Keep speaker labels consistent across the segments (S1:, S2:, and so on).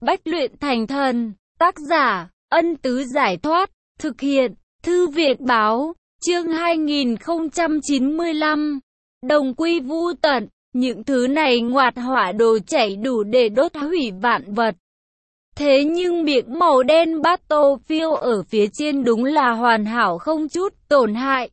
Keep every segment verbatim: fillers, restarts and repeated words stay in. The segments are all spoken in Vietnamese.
S1: Bách luyện thành thần. Tác giả, Ân Tứ Giải Thoát. Thực hiện, Thư Việt Báo. Chương hai nghìn không trăm chín mươi lăm. Đồng quy vu tận. Những thứ này ngoạt hỏa đồ chảy đủ để đốt hủy vạn vật. Thế nhưng miệng màu đen Battlefield ở phía trên đúng là hoàn hảo không chút tổn hại.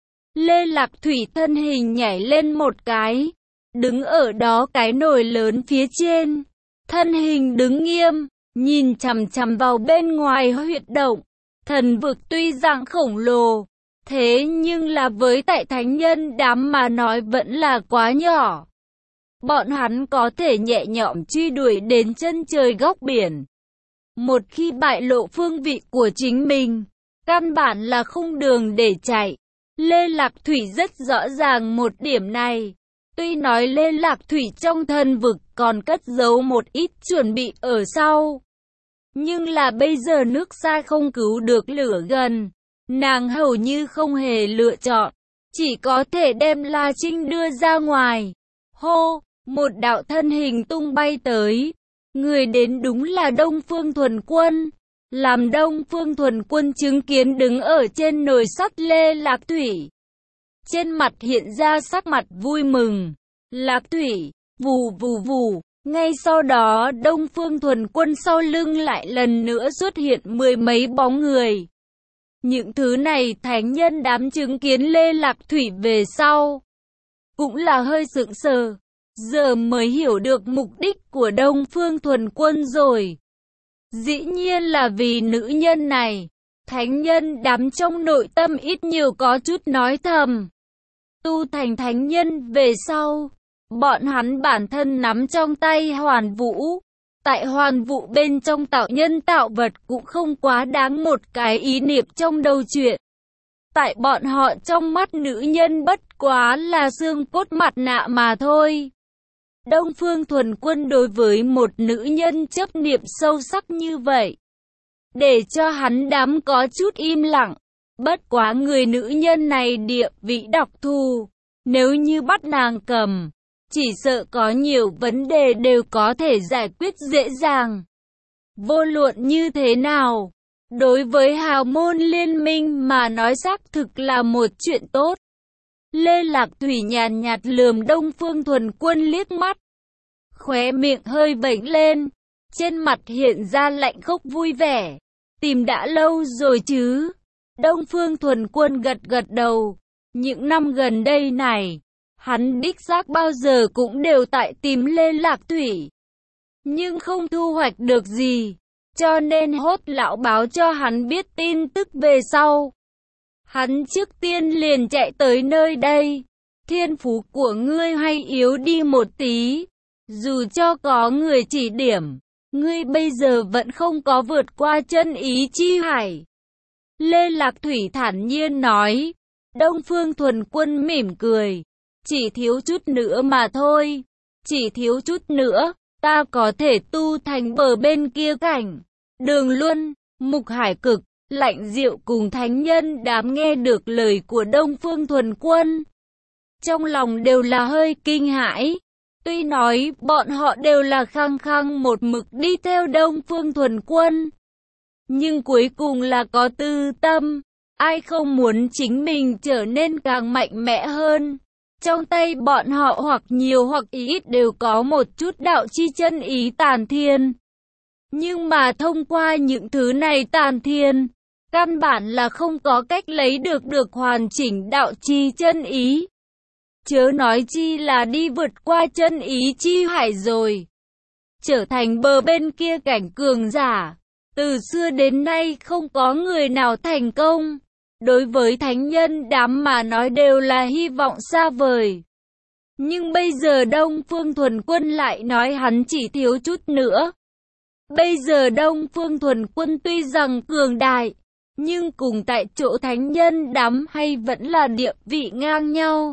S1: Lê Lạc Thủy thân hình nhảy lên một cái, đứng ở đó cái nồi lớn phía trên. Thân hình đứng nghiêm, nhìn chằm chằm vào bên ngoài huyệt động. Thần vực tuy rằng khổng lồ, thế nhưng là với tại thánh nhân đám mà nói vẫn là quá nhỏ. Bọn hắn có thể nhẹ nhõm truy đuổi đến chân trời góc biển. Một khi bại lộ phương vị của chính mình, căn bản là không đường để chạy. Lê Lạc Thủy rất rõ ràng một điểm này. Tuy nói Lê Lạc Thủy trong thần vực còn cất giấu một ít chuẩn bị ở sau, nhưng là bây giờ nước xa không cứu được lửa gần. Nàng hầu như không hề lựa chọn, chỉ có thể đem La Trinh đưa ra ngoài. Hô, một đạo thân hình tung bay tới. Người đến đúng là Đông Phương Thuần Quân. Làm Đông Phương Thuần Quân chứng kiến đứng ở trên nồi sắt Lê Lạc Thủy, trên mặt hiện ra sắc mặt vui mừng. Lạc Thủy, vù vù vù. Ngay sau đó Đông Phương Thuần Quân sau lưng lại lần nữa xuất hiện mười mấy bóng người. Những thứ này thánh nhân đám chứng kiến Lê Lạc Thủy về sau cũng là hơi sững sờ. Giờ mới hiểu được mục đích của Đông Phương Thuần Quân rồi. Dĩ nhiên là vì nữ nhân này. Thánh nhân đám trong nội tâm ít nhiều có chút nói thầm. Tu thành thánh nhân về sau, bọn hắn bản thân nắm trong tay hoàn vũ. Tại hoàn vũ bên trong tạo nhân tạo vật cũng không quá đáng một cái ý niệm trong đầu chuyện. Tại bọn họ trong mắt nữ nhân bất quá là xương cốt mặt nạ mà thôi. Đông Phương Thuần Quân đối với một nữ nhân chấp niệm sâu sắc như vậy, để cho hắn đám có chút im lặng. Bất quá người nữ nhân này địa vị đặc thù, nếu như bắt nàng cầm, chỉ sợ có nhiều vấn đề đều có thể giải quyết dễ dàng. Vô luận như thế nào, đối với hào môn liên minh mà nói xác thực là một chuyện tốt. Lê Lạc Thủy nhàn nhạt lườm Đông Phương Thuần Quân liếc mắt, khóe miệng hơi vểnh lên, trên mặt hiện ra lạnh khốc vui vẻ. Tìm đã lâu rồi chứ? Đông Phương Thuần Quân gật gật đầu. Những năm gần đây này, hắn đích xác bao giờ cũng đều tại tìm Lê Lạc Thủy, nhưng không thu hoạch được gì, cho nên hốt lão báo cho hắn biết tin tức về sau. Hắn trước tiên liền chạy tới nơi đây. Thiên phú của ngươi hay yếu đi một tí, dù cho có người chỉ điểm, ngươi bây giờ vẫn không có vượt qua chân ý chi hải. Lê Lạc Thủy thản nhiên nói. Đông Phương Thuần Quân mỉm cười. Chỉ thiếu chút nữa mà thôi. Chỉ thiếu chút nữa, ta có thể tu thành bờ bên kia cảnh. Đường Luân, Mục Hải Cực, Lạnh Diệu cùng thánh nhân đám nghe được lời của Đông Phương Thuần Quân, trong lòng đều là hơi kinh hãi. Tuy nói bọn họ đều là khăng khăng một mực đi theo Đông Phương Thuần Quân, nhưng cuối cùng là có tư tâm. Ai không muốn chính mình trở nên càng mạnh mẽ hơn. Trong tay bọn họ hoặc nhiều hoặc ít đều có một chút đạo chi chân ý tàn thiên. Nhưng mà thông qua những thứ này tàn thiên, căn bản là không có cách lấy được được hoàn chỉnh đạo chi chân ý. Chớ nói chi là đi vượt qua chân ý chi hải rồi, trở thành bờ bên kia cảnh cường giả. Từ xưa đến nay không có người nào thành công. Đối với thánh nhân đám mà nói đều là hy vọng xa vời. Nhưng bây giờ Đông Phương Thuần Quân lại nói hắn chỉ thiếu chút nữa. Bây giờ Đông Phương Thuần Quân tuy rằng cường đại, nhưng cùng tại chỗ thánh nhân đám hay vẫn là địa vị ngang nhau.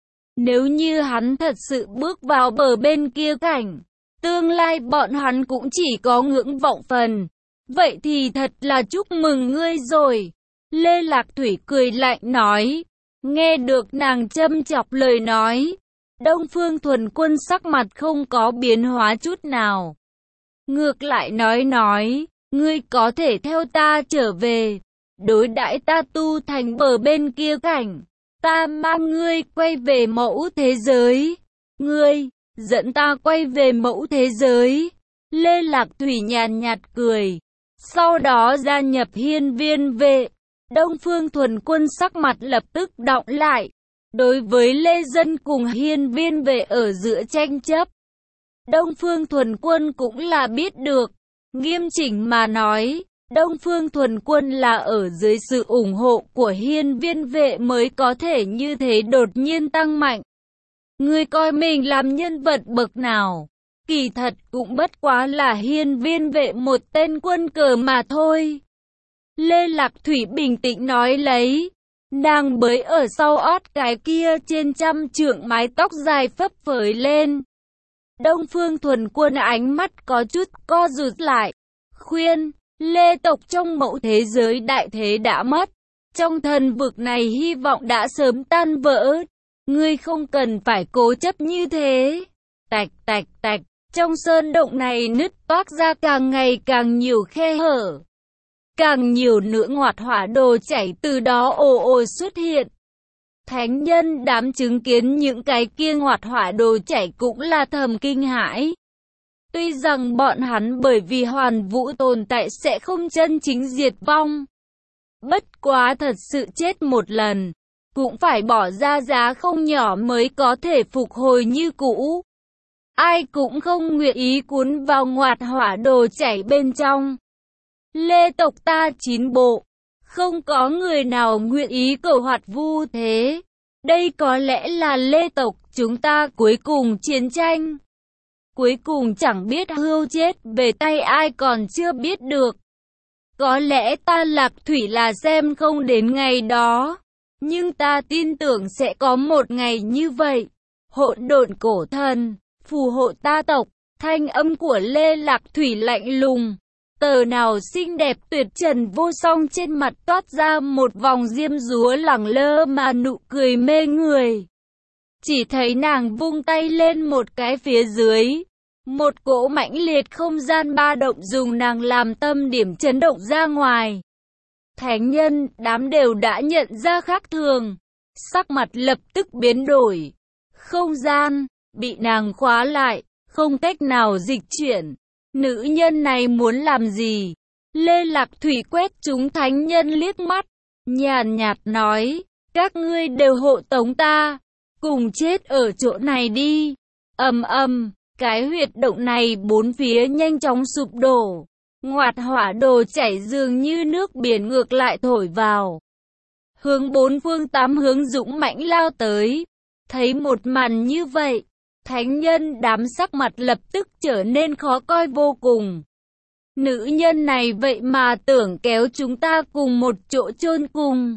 S1: Nếu như hắn thật sự bước vào bờ bên kia cảnh, tương lai bọn hắn cũng chỉ có ngưỡng vọng phần. Vậy thì thật là chúc mừng ngươi rồi. Lê Lạc Thủy cười lạnh nói. Nghe được nàng châm chọc lời nói, Đông Phương Thuần Quân sắc mặt không có biến hóa chút nào. ngược lại nói nói, ngươi có thể theo ta trở về, đối đãi ta tu thành bờ bên kia cảnh, ta mang ngươi quay về mẫu thế giới. Ngươi, dẫn ta quay về mẫu thế giới. Lê Lạc Thủy nhàn nhạt cười, sau đó gia nhập hiên viên vệ. Đông Phương Thuần Quân sắc mặt lập tức đọng lại. Đối với Lê Dân cùng hiên viên vệ ở giữa tranh chấp, Đông Phương Thuần Quân cũng là biết được. Nghiêm chỉnh mà nói, Đông Phương Thuần Quân là ở dưới sự ủng hộ của hiên viên vệ mới có thể như thế đột nhiên tăng mạnh. Ngươi coi mình làm nhân vật bậc nào? Kỳ thật cũng bất quá là hiên viên vệ một tên quân cờ mà thôi. Lê Lạc Thủy bình tĩnh nói lấy. Nàng bới ở sau ót cái kia trên trăm trượng mái tóc dài phấp phới lên. Đông Phương Thuần Quân ánh mắt có chút co rụt lại. Khuyên, Lê tộc trong mẫu thế giới đại thế đã mất. Trong thần vực này hy vọng đã sớm tan vỡ. Ngươi không cần phải cố chấp như thế. Tạch tạch tạch, trong sơn động này nứt toác ra càng ngày càng nhiều khe hở. Càng nhiều nữa ngọt hỏa đồ chảy từ đó ồ ồ xuất hiện. Thánh nhân đám chứng kiến những cái kia ngọt hỏa đồ chảy cũng là thầm kinh hãi. Tuy rằng bọn hắn bởi vì hoàn vũ tồn tại sẽ không chân chính diệt vong. Bất quá thật sự chết một lần, cũng phải bỏ ra giá không nhỏ mới có thể phục hồi như cũ. Ai cũng không nguyện ý cuốn vào ngọt hỏa đồ chảy bên trong. Lê tộc ta chín bộ, không có người nào nguyện ý cầu hoạt vu thế. Đây có lẽ là Lê tộc chúng ta cuối cùng chiến tranh. Cuối cùng chẳng biết hưu chết về tay ai còn chưa biết được. Có lẽ ta Lạc Thủy là xem không đến ngày đó. Nhưng ta tin tưởng sẽ có một ngày như vậy. Hỗn độn cổ thần, phù hộ ta tộc. Thanh âm của Lê Lạc Thủy lạnh lùng. Tờ nào xinh đẹp tuyệt trần vô song trên mặt toát ra một vòng diêm dúa lẳng lơ mà nụ cười mê người. Chỉ thấy nàng vung tay lên một cái phía dưới. Một cỗ mãnh liệt không gian ba động dùng nàng làm tâm điểm chấn động ra ngoài. Thánh nhân, đám đều đã nhận ra khác thường. Sắc mặt lập tức biến đổi. Không gian, bị nàng khóa lại, không cách nào dịch chuyển. Nữ nhân này muốn làm gì? Lê Lạc Thủy quét chúng thánh nhân liếc mắt. Nhàn nhạt nói, các ngươi đều hộ tống ta. Cùng chết ở chỗ này đi. Ầm ầm, cái huyệt động này bốn phía nhanh chóng sụp đổ. Ngoạt hỏa đồ chảy dường như nước biển ngược lại thổi vào. Hướng bốn phương tám hướng dũng mãnh lao tới. Thấy một màn như vậy, thánh nhân đám sắc mặt lập tức trở nên khó coi vô cùng. Nữ nhân này vậy mà tưởng kéo chúng ta cùng một chỗ chôn cùng.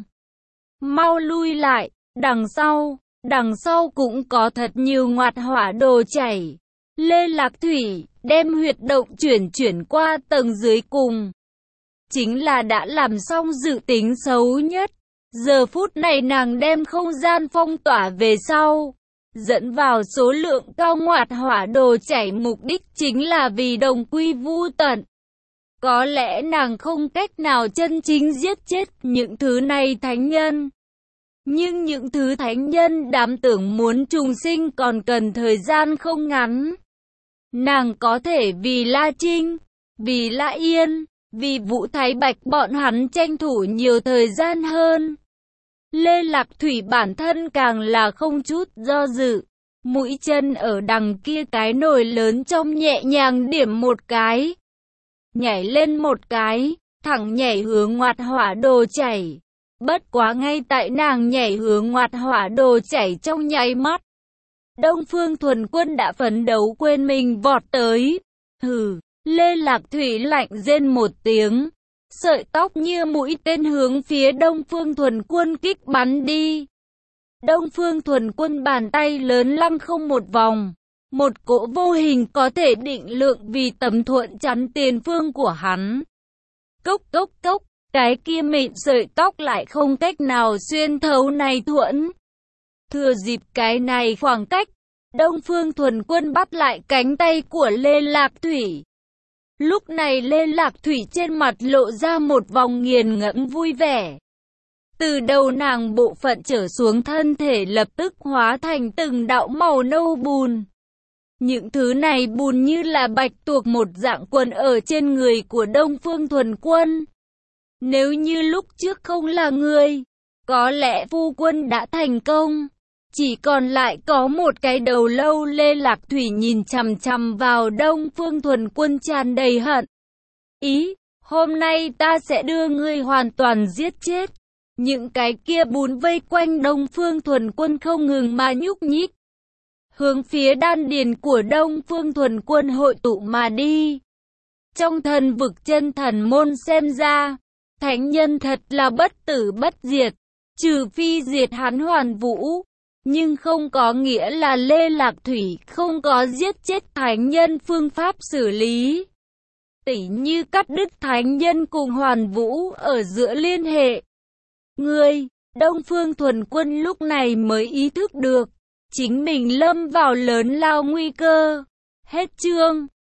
S1: Mau lui lại, đằng sau, đằng sau cũng có thật nhiều ngoạt hỏa đồ chảy. Lê Lạc Thủy đem huyệt động chuyển chuyển qua tầng dưới cùng. Chính là đã làm xong dự tính xấu nhất. Giờ phút này nàng đem không gian phong tỏa về sau. Dẫn vào số lượng cao ngoạt hỏa đồ chảy mục đích chính là vì đồng quy vu tận. Có lẽ nàng không cách nào chân chính giết chết những thứ này thánh nhân. Nhưng những thứ thánh nhân đám tưởng muốn trùng sinh còn cần thời gian không ngắn. Nàng có thể vì La Trinh, vì La Yên, vì Vũ Thái Bạch bọn hắn tranh thủ nhiều thời gian hơn. Lê Lạc Thủy bản thân càng là không chút do dự. Mũi chân ở đằng kia cái nồi lớn trong nhẹ nhàng điểm một cái. Nhảy lên một cái, thẳng nhảy hướng ngoạt hỏa đồ chảy. Bất quá ngay tại nàng nhảy hướng ngoạt hỏa đồ chảy trong nháy mắt. Đông Phương Thuần Quân đã phấn đấu quên mình vọt tới. Hừ, Lê Lạc Thủy lạnh rên một tiếng. Sợi tóc như mũi tên hướng phía Đông Phương Thuần Quân kích bắn đi. Đông Phương Thuần Quân bàn tay lớn lăng không một vòng. Một cỗ vô hình có thể định lượng vì tấm thuận chắn tiền phương của hắn. Cốc cốc cốc, cái kia mịn sợi tóc lại không cách nào xuyên thấu này thuẫn. Thừa dịp cái này khoảng cách, Đông Phương Thuần Quân bắt lại cánh tay của Lê Lạc Thủy. Lúc này Lê Lạc Thủy trên mặt lộ ra một vòng nghiền ngẫm vui vẻ. Từ đầu nàng bộ phận trở xuống thân thể lập tức hóa thành từng đạo màu nâu bùn. Những thứ này bùn như là bạch tuộc một dạng quần ở trên người của Đông Phương Thuần Quân. Nếu như lúc trước không là người, có lẽ phu quân đã thành công. Chỉ còn lại có một cái đầu lâu. Lê Lạc Thủy nhìn chằm chằm vào Đông Phương Thuần Quân tràn đầy hận. Ý, hôm nay ta sẽ đưa ngươi hoàn toàn giết chết. Những cái kia bùn vây quanh Đông Phương Thuần Quân không ngừng mà nhúc nhích, hướng phía đan điền của Đông Phương Thuần Quân hội tụ mà đi. Trong thần vực chân thần môn xem ra, thánh nhân thật là bất tử bất diệt, trừ phi diệt hắn hoàn vũ, nhưng không có nghĩa là Lê Lạc Thủy không có giết chết thánh nhân phương pháp xử lý. Tỉ như cắt đứt thánh nhân cùng hoàn vũ ở giữa liên hệ. Ngươi, Đông Phương Thuần Quân lúc này mới ý thức được, chính mình lâm vào lớn lao nguy cơ. Hết chương.